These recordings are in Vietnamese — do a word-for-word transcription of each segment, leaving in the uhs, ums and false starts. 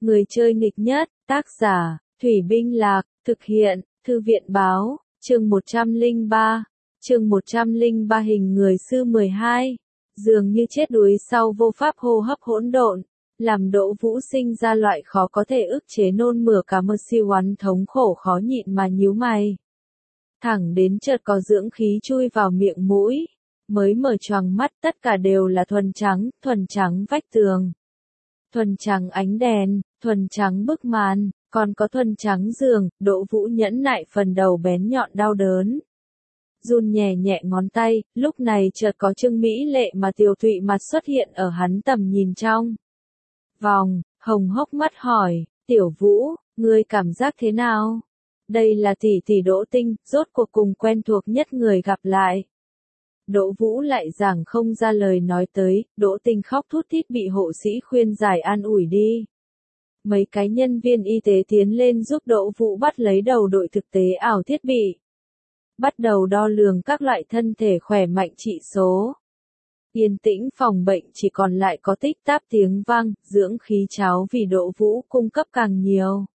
Người chơi nghịch nhất, tác giả, Thủy Binh Lạc, thực hiện, Thư viện Báo, chương một trăm lẻ ba, chương một trăm lẻ ba hình người sư mười hai, dường như chết đuối sau vô pháp hô hấp hỗn độn, làm Đỗ Vũ sinh ra loại khó có thể ức chế nôn mửa cả mơ siêu oán thống khổ khó nhịn mà nhíu mày. Thẳng đến chợt có dưỡng khí chui vào miệng mũi, mới mở choàng mắt tất cả đều là thuần trắng, thuần trắng vách tường. Thuần trắng ánh đèn, thuần trắng bức màn, còn có thuần trắng giường, Đỗ Vũ nhẫn nại phần đầu bén nhọn đau đớn. Run nhẹ nhẹ ngón tay, lúc này chợt có Trương Mỹ Lệ mà tiều tụy mặt xuất hiện ở hắn tầm nhìn trong. Vòng, hồng hốc mắt hỏi, Tiểu Vũ, ngươi cảm giác thế nào? Đây là tỷ tỷ Đỗ Tinh, rốt cuộc cùng quen thuộc nhất người gặp lại. Đỗ Vũ lại giảng không ra lời nói tới, Đỗ Tinh khóc thút thít bị hộ sĩ khuyên giải an ủi đi. Mấy cái nhân viên y tế tiến lên giúp Đỗ Vũ bắt lấy đầu đội thực tế ảo thiết bị. Bắt đầu đo lường các loại thân thể khỏe mạnh trị số. Yên tĩnh phòng bệnh chỉ còn lại có tích táp tiếng vang, dưỡng khí cháo vì Đỗ Vũ cung cấp càng nhiều.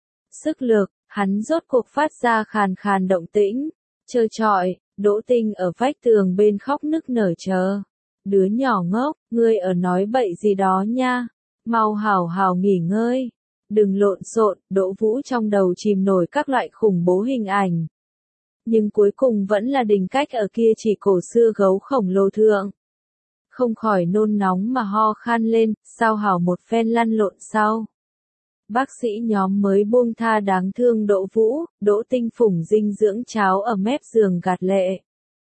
Sức lực, hắn rốt cuộc phát ra khàn khàn động tĩnh, trơ trọi. Đỗ Tinh ở vách tường bên khóc nức nở chờ. Đứa nhỏ ngốc, ngươi ở nói bậy gì đó nha. Mau hào hào nghỉ ngơi. Đừng lộn xộn, Đỗ Vũ trong đầu chìm nổi các loại khủng bố hình ảnh. Nhưng cuối cùng vẫn là Đình Cách ở kia chỉ cổ xưa gấu khổng lồ thượng. Không khỏi nôn nóng mà ho khan lên, sao hảo một phen lăn lộn sau. Bác sĩ nhóm mới buông tha đáng thương Đỗ Vũ, Đỗ Tinh phủng dinh dưỡng cháo ở mép giường gạt lệ.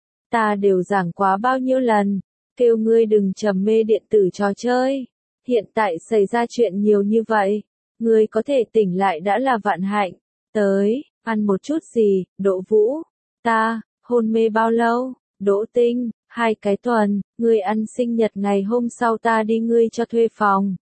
Ta đều giảng quá bao nhiêu lần, kêu ngươi đừng trầm mê điện tử trò chơi. Hiện tại xảy ra chuyện nhiều như vậy, ngươi có thể tỉnh lại đã là vạn hạnh. Tới, ăn một chút gì, Đỗ Vũ. Ta, hôn mê bao lâu? Đỗ Tinh, hai cái tuần, ngươi ăn sinh nhật ngày hôm sau ta đi ngươi cho thuê phòng.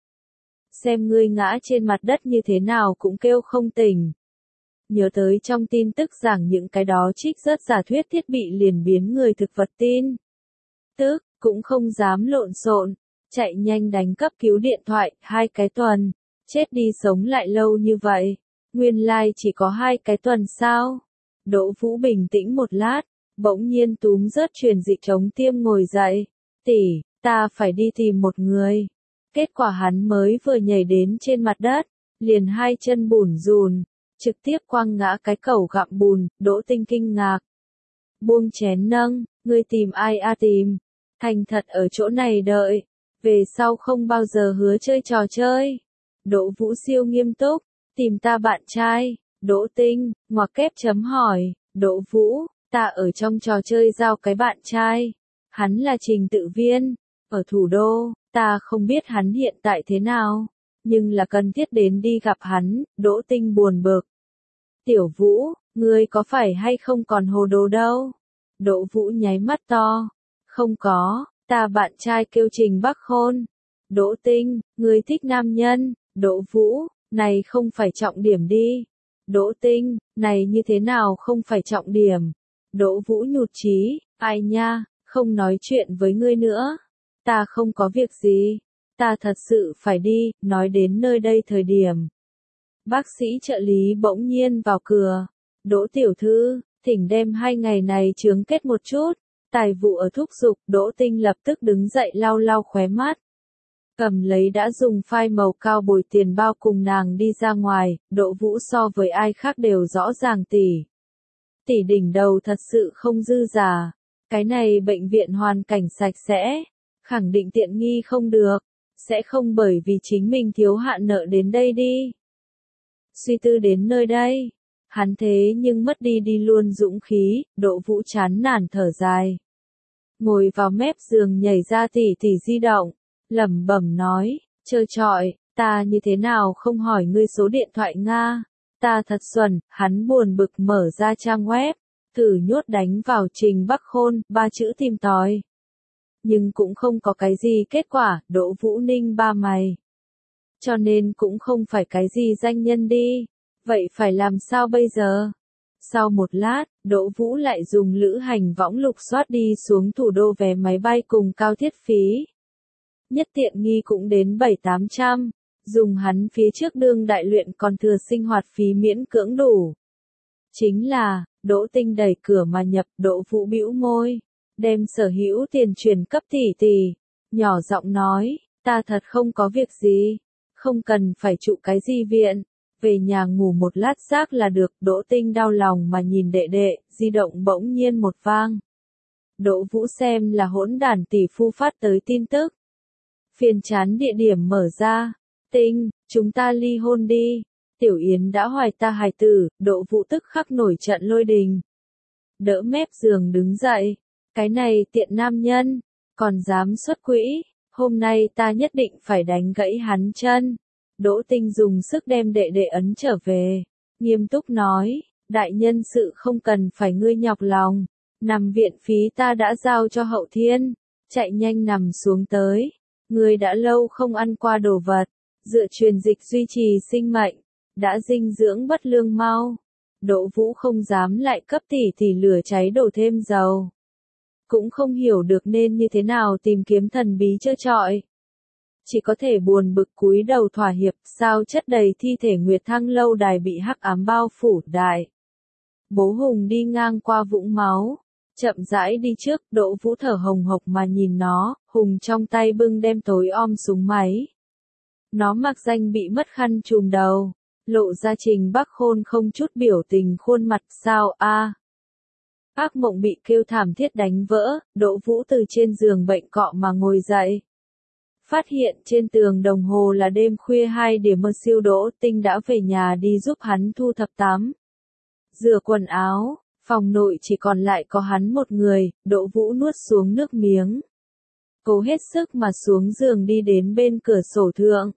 Xem ngươi ngã trên mặt đất như thế nào cũng kêu không tỉnh. Nhớ tới trong tin tức giảng những cái đó trích rất giả thuyết thiết bị liền biến người thực vật tin. Tức, cũng không dám lộn xộn, chạy nhanh đánh cấp cứu điện thoại, hai cái tuần, chết đi sống lại lâu như vậy. Nguyên lai like chỉ có hai cái tuần sao? Đỗ Vũ bình tĩnh một lát, bỗng nhiên túm rớt truyền dịch chống tiêm ngồi dậy. Tỷ, ta phải đi tìm một người. Kết quả hắn mới vừa nhảy đến trên mặt đất, liền hai chân bủn rùn, trực tiếp quăng ngã cái cẩu gặm bùn. Đỗ Tinh kinh ngạc. Buông chén nâng, ngươi tìm ai a à tìm? Thành thật ở chỗ này đợi, về sau không bao giờ hứa chơi trò chơi. Đỗ Vũ siêu nghiêm túc, tìm ta bạn trai. Đỗ Tinh, ngoặc kép chấm hỏi, Đỗ Vũ, ta ở trong trò chơi giao cái bạn trai. Hắn là trình tự viên, ở thủ đô. Ta không biết hắn hiện tại thế nào, nhưng là cần thiết đến đi gặp hắn. Đỗ Tinh buồn bực. Tiểu Vũ, ngươi có phải hay không còn hồ đồ đâu? Đỗ Vũ nháy mắt to. Không có, ta bạn trai kêu Trình Bắc Khôn. Đỗ Tinh, ngươi thích nam nhân. Đỗ Vũ, này không phải trọng điểm đi. Đỗ Tinh, này như thế nào không phải trọng điểm? Đỗ Vũ nhụt chí, ai nha, không nói chuyện với ngươi nữa. Ta không có việc gì, ta thật sự phải đi. Nói đến nơi đây thời điểm, bác sĩ trợ lý bỗng nhiên vào cửa. Đỗ tiểu thư, thỉnh đem hai ngày này chướng kết một chút. Tài vụ ở thúc giục. Đỗ Tinh lập tức đứng dậy lau lau khóe mắt, cầm lấy đã dùng phai màu cao bồi tiền bao cùng nàng đi ra ngoài. Đỗ Vũ so với ai khác đều rõ ràng tỷ. Tỷ đỉnh đầu thật sự không dư giả. Cái này bệnh viện hoàn cảnh sạch sẽ, khẳng định tiện nghi không được, sẽ không bởi vì chính mình thiếu hạn nợ đến đây đi. Suy tư đến nơi đây, hắn thế nhưng mất đi đi luôn dũng khí. Đỗ Vũ chán nản thở dài, ngồi vào mép giường nhảy ra tỉ tỉ di động, lẩm bẩm nói, trơ trọi, ta như thế nào không hỏi ngươi số điện thoại Nga, ta thật xuẩn. Hắn buồn bực mở ra trang web, thử nhốt đánh vào Trình Bắc Khôn, ba chữ tìm tòi. Nhưng cũng không có cái gì kết quả. Đỗ Vũ ninh ba mày. Cho nên cũng không phải cái gì danh nhân đi. Vậy phải làm sao bây giờ? Sau một lát, Đỗ Vũ lại dùng lữ hành võng lục soát đi xuống thủ đô vé máy bay cùng cao thiết phí. Nhất tiện nghi cũng đến bảy tám trăm. Dùng hắn phía trước đương đại luyện còn thừa sinh hoạt phí miễn cưỡng đủ. Chính là, Đỗ Tinh đẩy cửa mà nhập, Đỗ Vũ bĩu môi, đem sở hữu tiền truyền cấp tỷ tỷ, nhỏ giọng nói, ta thật không có việc gì, không cần phải trụ cái gì viện, về nhà ngủ một lát xác là được. Đỗ Tinh đau lòng mà nhìn đệ đệ, di động bỗng nhiên một vang. Đỗ Vũ xem là hỗn đản tỷ phu phát tới tin tức. Phiên chán địa điểm mở ra, Tinh, chúng ta ly hôn đi. Tiểu Yến đã hoài ta hài tử. Đỗ Vũ tức khắc nổi trận lôi đình. Đỡ mép giường đứng dậy, cái này tiện nam nhân, còn dám xuất quỹ, hôm nay ta nhất định phải đánh gãy hắn chân. Đỗ Tinh dùng sức đem đệ đệ ấn trở về, nghiêm túc nói, đại nhân sự không cần phải ngươi nhọc lòng, nằm viện phí ta đã giao cho Hậu Thiên, chạy nhanh nằm xuống tới, ngươi đã lâu không ăn qua đồ vật, dựa truyền dịch duy trì sinh mệnh, đã dinh dưỡng bất lương mau. Đỗ Vũ không dám lại cấp tỷ tỷ lửa cháy đổ thêm dầu. Cũng không hiểu được nên như thế nào tìm kiếm thần bí trơ trọi. Chỉ có thể buồn bực cúi đầu thỏa hiệp, sao chất đầy thi thể Nguyệt Thăng lâu đài bị hắc ám bao phủ đại. Bố Hùng đi ngang qua vũng máu, chậm rãi đi trước, Đỗ Vũ thở hồng hộc mà nhìn nó, Hùng trong tay bưng đem tối om súng máy. Nó mặc danh bị mất khăn trùm đầu, lộ ra Trình Bắc Khôn không chút biểu tình khuôn mặt, sao a? À? Ác mộng bị kêu thảm thiết đánh vỡ, Đỗ Vũ từ trên giường bệnh cọ mà ngồi dậy. Phát hiện trên tường đồng hồ là đêm khuya hai điểm mơ siêu. Đỗ Tinh đã về nhà đi giúp hắn thu thập tắm, rửa quần áo, phòng nội chỉ còn lại có hắn một người. Đỗ Vũ nuốt xuống nước miếng, cố hết sức mà xuống giường đi đến bên cửa sổ thượng,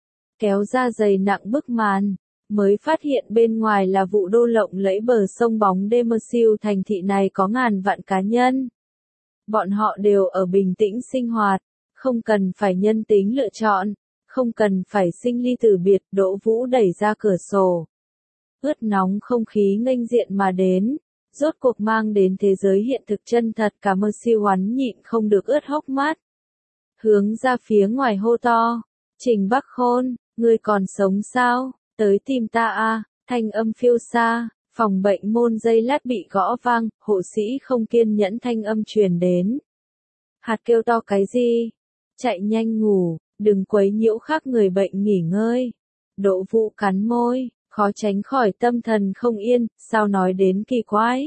kéo ra giày nặng bức màn, mới phát hiện bên ngoài là vụ đô lộng lẫy bờ sông bóng đêm mơ siêu. Thành thị này có ngàn vạn cá nhân, bọn họ đều ở bình tĩnh sinh hoạt, không cần phải nhân tính lựa chọn, không cần phải sinh ly tử biệt. Đỗ Vũ đẩy ra cửa sổ, ướt nóng không khí nghênh diện mà đến, rốt cuộc mang đến thế giới hiện thực chân thật. Cả mơ siêu hoắn nhịn không được ướt hốc mắt, hướng ra phía ngoài hô to, Trình Bắc Khôn, ngươi còn sống sao, tới tìm ta a. Thanh âm phiêu xa, phòng bệnh môn giây lát bị gõ vang, hộ sĩ không kiên nhẫn thanh âm truyền đến. Hạt kêu to cái gì? Chạy nhanh ngủ, đừng quấy nhiễu khác người bệnh nghỉ ngơi. Đỗ Vũ cắn môi, khó tránh khỏi tâm thần không yên, sao nói đến kỳ quái.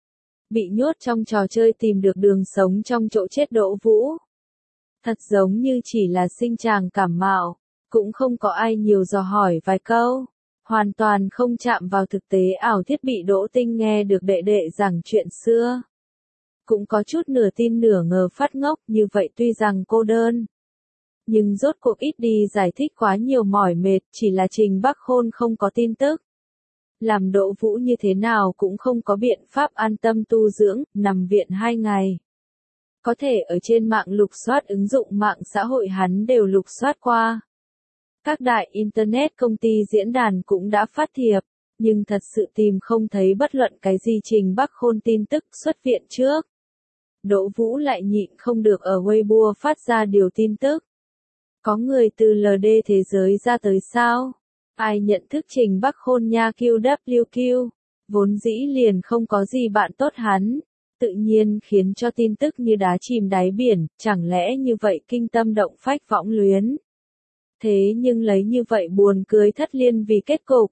Bị nhốt trong trò chơi tìm được đường sống trong chỗ chết Đỗ Vũ. Thật giống như chỉ là sinh tràng cảm mạo, cũng không có ai nhiều dò hỏi vài câu. Hoàn toàn không chạm vào thực tế ảo thiết bị. Đỗ Tinh nghe được đệ đệ giảng chuyện xưa, cũng có chút nửa tin nửa ngờ phát ngốc. Như vậy tuy rằng cô đơn, nhưng rốt cuộc ít đi giải thích quá nhiều mỏi mệt. Chỉ là Trình Bắc Khôn không có tin tức, làm Đỗ Vũ như thế nào cũng không có biện pháp an tâm tu dưỡng. Nằm viện hai ngày, có thể ở trên mạng lục soát ứng dụng mạng xã hội hắn đều lục soát qua. Các đại Internet công ty diễn đàn cũng đã phát thiệp, nhưng thật sự tìm không thấy bất luận cái gì Trình Bắc Khôn tin tức xuất viện trước. Đỗ Vũ lại nhịn không được ở Weibo phát ra điều tin tức. Có người từ lờ đê thế giới ra tới sao? Ai nhận thức Trình Bắc Khôn nha. Q W Q, vốn dĩ liền không có gì bạn tốt hắn, tự nhiên khiến cho tin tức như đá chìm đáy biển, chẳng lẽ như vậy kinh tâm động phách võng luyến. Thế nhưng lấy như vậy buồn cười thất liên vì kết cục.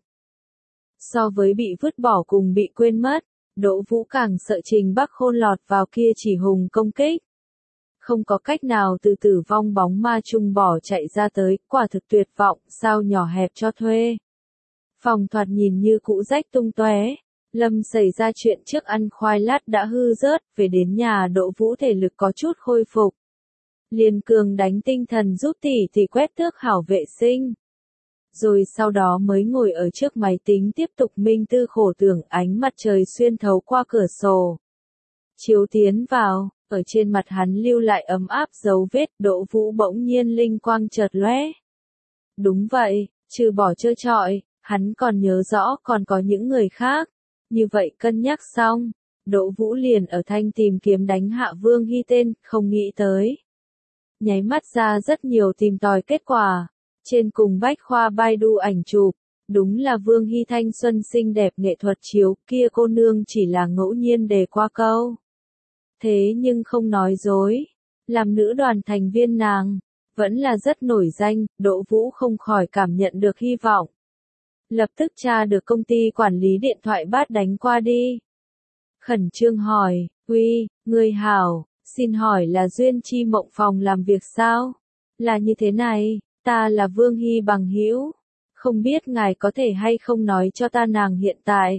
So với bị vứt bỏ cùng bị quên mất, Đỗ Vũ càng sợ Trình Bắc Khôn lọt vào kia chỉ hùng công kích. Không có cách nào từ tử vong bóng ma chung bỏ chạy ra tới, quả thực tuyệt vọng. Sao nhỏ hẹp cho thuê. Phòng thoạt nhìn như cũ rách tung tóe. Lâm xảy ra chuyện trước ăn khoai lát đã hư rớt, về đến nhà Đỗ Vũ thể lực có chút khôi phục. Liền cường đánh tinh thần giúp tỷ tỷ quét tước hảo vệ sinh. Rồi sau đó mới ngồi ở trước máy tính tiếp tục minh tư khổ tưởng. Ánh mặt trời xuyên thấu qua cửa sổ, chiếu tiến vào, ở trên mặt hắn lưu lại ấm áp dấu vết. Đỗ Vũ bỗng nhiên linh quang chợt lóe. Đúng vậy, trừ bỏ trơ trọi, hắn còn nhớ rõ còn có những người khác. Như vậy cân nhắc xong, Đỗ Vũ liền ở thanh tìm kiếm đánh hạ Vương Hy tên, không nghĩ tới. Nháy mắt ra rất nhiều tìm tòi kết quả. Trên cùng bách khoa Baidu ảnh chụp, đúng là Vương Hy thanh xuân xinh đẹp nghệ thuật chiếu, kia cô nương chỉ là ngẫu nhiên đề qua câu. Thế nhưng không nói dối, làm nữ đoàn thành viên nàng, vẫn là rất nổi danh, Đỗ Vũ không khỏi cảm nhận được hy vọng. Lập tức tra được công ty quản lý điện thoại bắt đánh qua đi. Khẩn trương hỏi, uy, người hảo, xin hỏi là Duyên Chi Mộng phòng làm việc sao? Là như thế này, ta là Vương Hy bằng hữu, không biết ngài có thể hay không nói cho ta nàng hiện tại.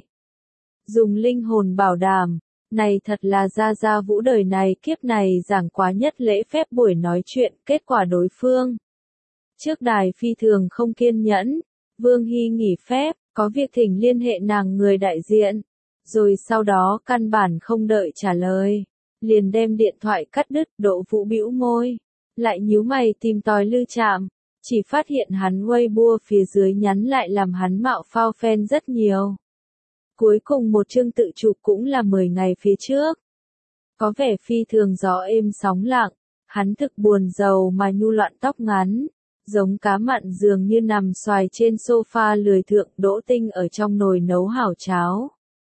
Dùng linh hồn bảo đảm, này thật là Gia Gia Vũ đời này kiếp này giảng quá nhất lễ phép buổi nói chuyện, kết quả đối phương. Trước đài phi thường không kiên nhẫn, Vương Hy nghỉ phép, có việc thỉnh liên hệ nàng người đại diện, rồi sau đó căn bản không đợi trả lời, liền đem điện thoại cắt đứt. Đỗ Vũ bĩu môi, lại nhíu mày tìm tòi Lư Trạm, chỉ phát hiện hắn Weibo phía dưới nhắn lại làm hắn mạo phao fan rất nhiều. Cuối cùng một chương tự chụp cũng là mười ngày phía trước. Có vẻ phi thường gió êm sóng lặng, hắn thực buồn rầu mà nhu loạn tóc ngắn, giống cá mặn dường như nằm xoài trên sofa lười thượng. Đỗ Tinh ở trong nồi nấu hảo cháo.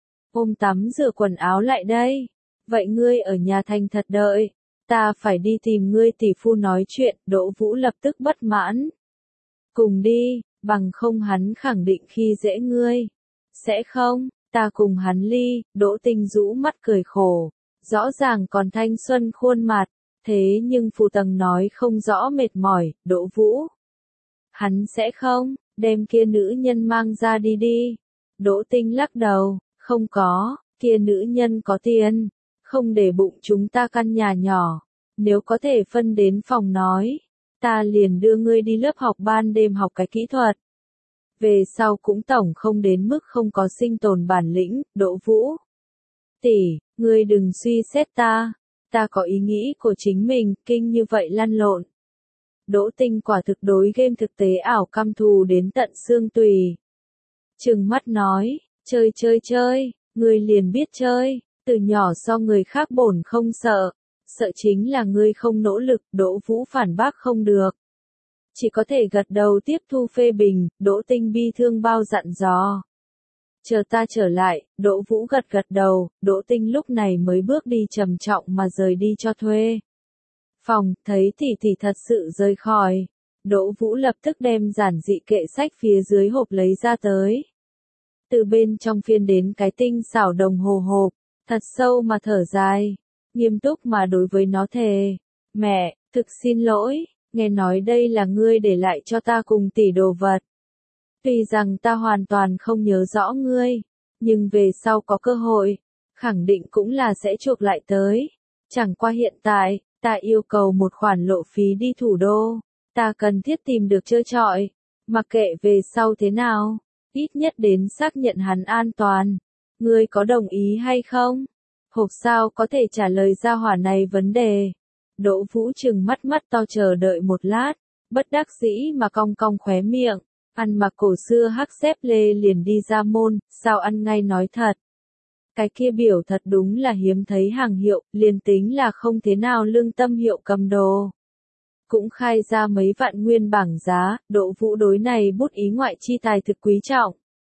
Ôm tắm rửa quần áo lại đây. Vậy ngươi ở nhà thành thật đợi, ta phải đi tìm ngươi tỷ phu nói chuyện. Đỗ Vũ lập tức bất mãn. Cùng đi, bằng không hắn khẳng định khi dễ ngươi. Sẽ không, ta cùng hắn ly. Đỗ Tinh rũ mắt cười khổ, rõ ràng còn thanh xuân khuôn mặt, thế nhưng Phù Tầng nói không rõ mệt mỏi. Đỗ Vũ, hắn sẽ không, đem kia nữ nhân mang ra đi đi. Đỗ Tinh lắc đầu, không có, kia nữ nhân có tiền, không để bụng chúng ta căn nhà nhỏ, nếu có thể phân đến phòng nói, ta liền đưa ngươi đi lớp học ban đêm học cái kỹ thuật. Về sau cũng tổng không đến mức không có sinh tồn bản lĩnh. Đỗ Vũ, tỷ, ngươi đừng suy xét ta, ta có ý nghĩ của chính mình, kinh như vậy lăn lộn. Đỗ Tinh quả thực đối game thực tế ảo căm thù đến tận xương tùy. Trừng mắt nói, chơi chơi chơi, ngươi liền biết chơi, từ nhỏ so người khác bổn không sợ, sợ chính là ngươi không nỗ lực. Đỗ Vũ phản bác không được, chỉ có thể gật đầu tiếp thu phê bình. Đỗ Tinh bi thương bao dặn dò, chờ ta trở lại. Đỗ Vũ gật gật đầu. Đỗ Tinh lúc này mới bước đi trầm trọng mà rời đi cho thuê phòng. Thấy tỷ tỷ thật sự rời khỏi, Đỗ Vũ lập tức đem giản dị kệ sách phía dưới hộp lấy ra tới. Từ bên trong phiên đến cái tinh xảo đồng hồ hộp, thật sâu mà thở dài, nghiêm túc mà đối với nó thề. Mẹ, thực xin lỗi, nghe nói đây là ngươi để lại cho ta cùng tỷ đồ vật. Tuy rằng ta hoàn toàn không nhớ rõ ngươi, nhưng về sau có cơ hội, khẳng định cũng là sẽ chuộc lại tới. Chẳng qua hiện tại, ta yêu cầu một khoản lộ phí đi thủ đô, ta cần thiết tìm được trơ trọi, mặc kệ về sau thế nào, ít nhất đến xác nhận hắn an toàn. Ngươi có đồng ý hay không? Hộp sao có thể trả lời ra hỏa này vấn đề. Đỗ Vũ trừng mắt mắt to chờ đợi một lát, bất đắc dĩ mà cong cong khóe miệng, ăn mặc cổ xưa hắc xếp lê liền đi ra môn. Sao ăn ngay nói thật? Cái kia biểu thật đúng là hiếm thấy hàng hiệu, liền tính là không thế nào lương tâm hiệu cầm đồ, cũng khai ra mấy vạn nguyên bảng giá. Đỗ Vũ đối này bút ý ngoại chi tài thực quý trọng.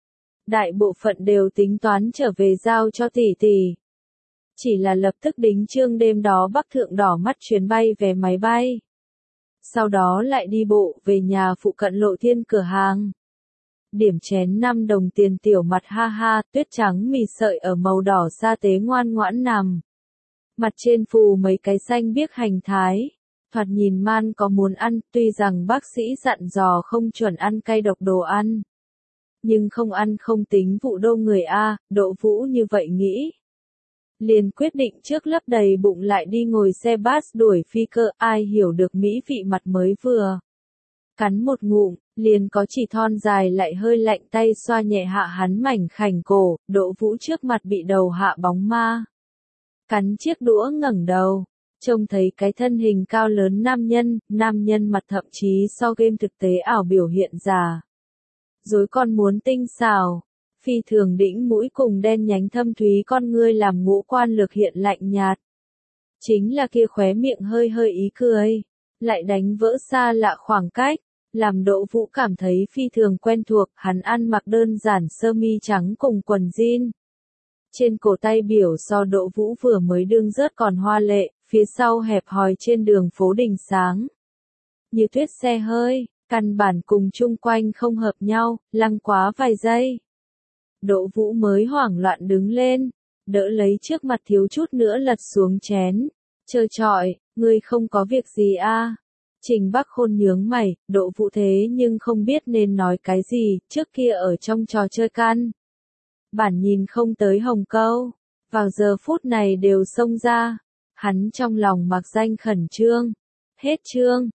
Đại bộ phận đều tính toán trở về giao cho tỷ tỷ. Chỉ là lập tức đính trương đêm đó Bắc Thượng đỏ mắt chuyến bay vé máy bay. Sau đó lại đi bộ về nhà phụ cận Lộ Thiên cửa hàng. Điểm chén năm đồng tiền tiểu mặt ha ha, tuyết trắng mì sợi ở màu đỏ sa tế ngoan ngoãn nằm. Mặt trên phù mấy cái xanh biếc hành thái. Thoạt nhìn man có muốn ăn, tuy rằng bác sĩ dặn dò không chuẩn ăn cay độc đồ ăn. Nhưng không ăn không tính vụ đô người A. Đỗ Vũ như vậy nghĩ. Liền quyết định trước lấp đầy bụng lại đi ngồi xe bus đuổi phi cơ. Ai hiểu được mỹ vị mặt mới vừa cắn một ngụm, liền có chỉ thon dài lại hơi lạnh tay xoa nhẹ hạ hắn mảnh khảnh cổ. Đỗ Vũ trước mặt bị đầu hạ bóng ma. Cắn chiếc đũa ngẩng đầu, trông thấy cái thân hình cao lớn nam nhân, nam nhân mặt thậm chí so game thực tế ảo biểu hiện già. Rồi còn muốn tinh xảo, phi thường đĩnh mũi cùng đen nhánh thâm thúy con ngươi làm ngũ quan lược hiện lạnh nhạt. Chính là kia khóe miệng hơi hơi ý cười, lại đánh vỡ xa lạ khoảng cách, làm Đỗ Vũ cảm thấy phi thường quen thuộc, hắn ăn mặc đơn giản sơ mi trắng cùng quần jean. Trên cổ tay biểu so Đỗ Vũ vừa mới đương rớt còn hoa lệ, phía sau hẹp hòi trên đường phố Đình sáng. Như tuyết xe hơi, căn bản cùng chung quanh không hợp nhau, lăng quá vài giây. Đỗ Vũ mới hoảng loạn đứng lên, đỡ lấy trước mặt thiếu chút nữa lật xuống chén. Trơ trọi, ngươi không có việc gì a? Trình Bắc Khôn nhướng mày, Đỗ Vũ thế nhưng không biết nên nói cái gì, trước kia ở trong trò chơi căn. Bản nhìn không tới hồng câu, vào giờ phút này đều xông ra. Hắn trong lòng mặc danh khẩn trương. Hết chương.